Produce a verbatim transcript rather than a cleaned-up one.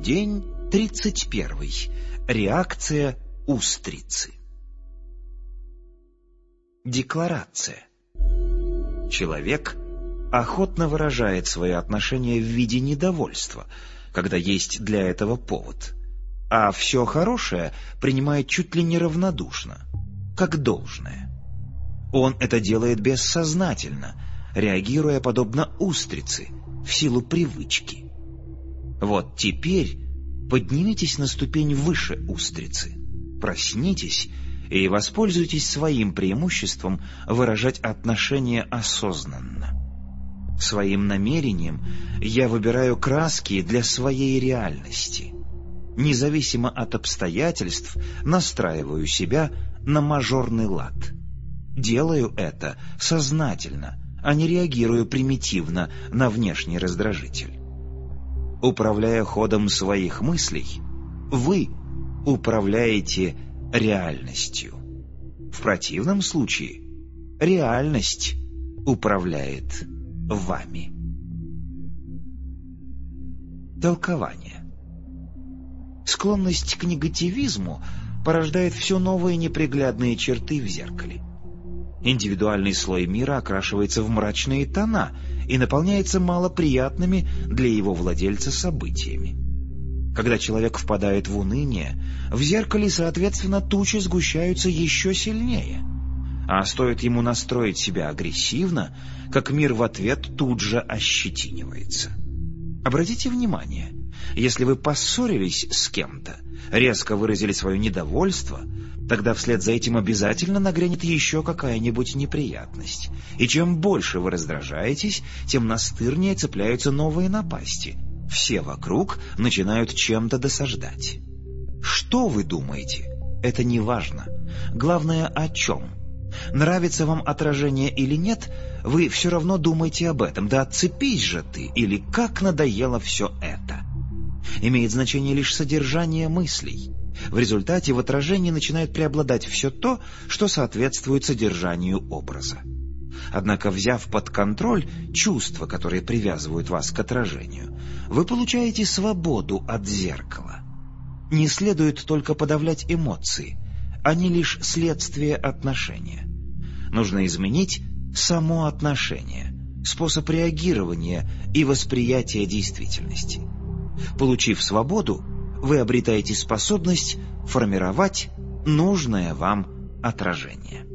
День тридцать первый. Реакция устрицы. Декларация. Человек охотно выражает свои отношения в виде недовольства, когда есть для этого повод, а все хорошее принимает чуть ли не равнодушно, как должное. Он это делает бессознательно, реагируя подобно устрице, в силу привычки. Вот теперь поднимитесь на ступень выше устрицы, проснитесь и воспользуйтесь своим преимуществом выражать отношения осознанно. Своим намерением я выбираю краски для своей реальности. Независимо от обстоятельств настраиваю себя на мажорный лад. Делаю это сознательно, а не реагирую примитивно на внешний раздражитель. Управляя ходом своих мыслей, вы управляете реальностью. В противном случае реальность управляет вами. Толкование. Склонность к негативизму порождает все новые неприглядные черты в зеркале. Индивидуальный слой мира окрашивается в мрачные тона и наполняется малоприятными для его владельца событиями. Когда человек впадает в уныние, в зеркале, соответственно, тучи сгущаются еще сильнее. А стоит ему настроить себя агрессивно, как мир в ответ тут же ощетинивается. Обратите внимание, если вы поссорились с кем-то, резко выразили свое недовольство, тогда вслед за этим обязательно нагрянет еще какая-нибудь неприятность. И чем больше вы раздражаетесь, тем настырнее цепляются новые напасти. Все вокруг начинают чем-то досаждать. Что вы думаете? Это не важно. Главное, о чем. Нравится вам отражение или нет, вы все равно думаете об этом. Да отцепись же ты, или как надоело все это. Имеет значение лишь содержание мыслей. В результате в отражении начинает преобладать все то, что соответствует содержанию образа. Однако, взяв под контроль чувства, которые привязывают вас к отражению, вы получаете свободу от зеркала. Не следует только подавлять эмоции, они лишь следствие отношения. Нужно изменить само отношение, способ реагирования и восприятия действительности. Получив свободу, вы обретаете способность формировать нужное вам отражение.